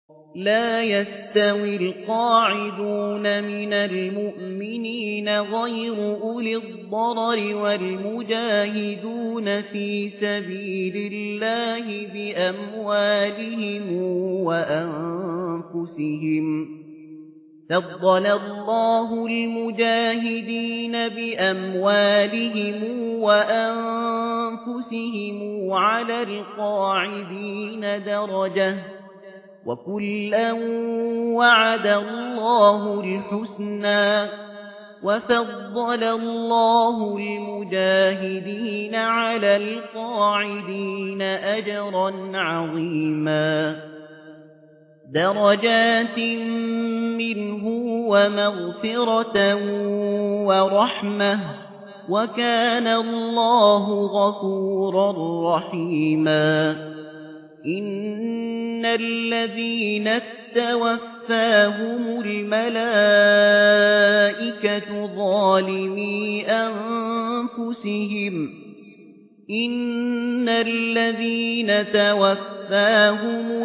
لا يستوي القاعدون من المؤمنين غير أولي الضرر والمجاهدون في سبيل الله بأموالهم وأنفسهم فضل الله المجاهدين بأموالهم وأنفسهم على القاعدين درجة وكلا وعد الله الحسنى وفضل الله المجاهدين على القاعدين أجرا عظيما درجات منه ومغفرة ورحمة وكان الله غفورا رحيما إن الذين توفاهم الملائكة ظالمي أنفسهم إن الذين توفاهم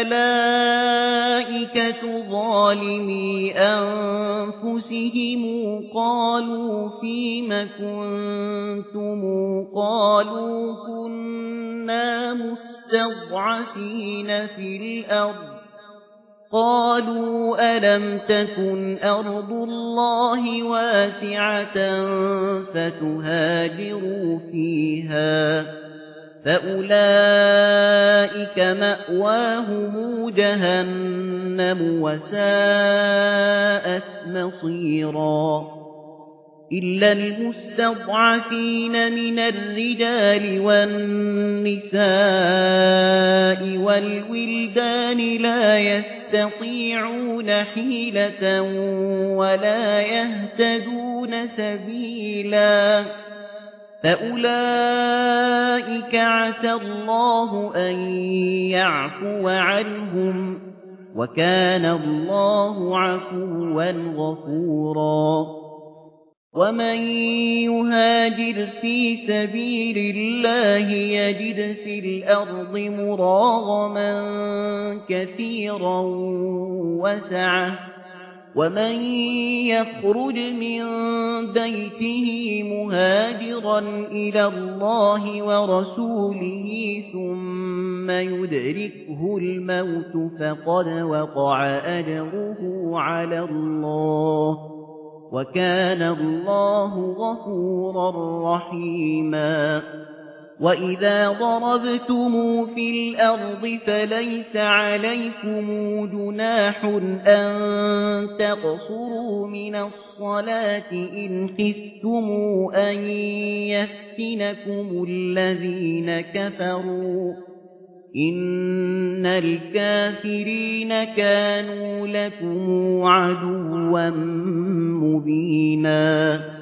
الملائكة ظالمي أنفسهم قالوا فيم كنتم قالوا كنا مستضعفين في الأرض قالوا ألم تكن أرض الله واسعة فتهاجروا فيها فأولئك مأواهم جهنم وساءت مصيرا إلا المستضعفين من الرجال والنساء والولدان لا يستطيعون حيلة ولا يهتدون سبيلا فأولئك عسى الله أن يعفو عنهم وكان الله عفوا غفورا ومن يهاجر في سبيل الله يجد في الأرض مراغما كثيرا وسعة ومن يخرج من بيته مهاجرا إلى الله ورسوله ثم يدركه الموت فقد وقع أجره على الله وكان الله غفورا رحيما وإذا ضربتم في الأرض فليس عليكم جناح أن تقصروا من الصلاة إن خفتم أن يفتنكم الذين كفروا إن الكافرين كانوا لكم عدوا مبينا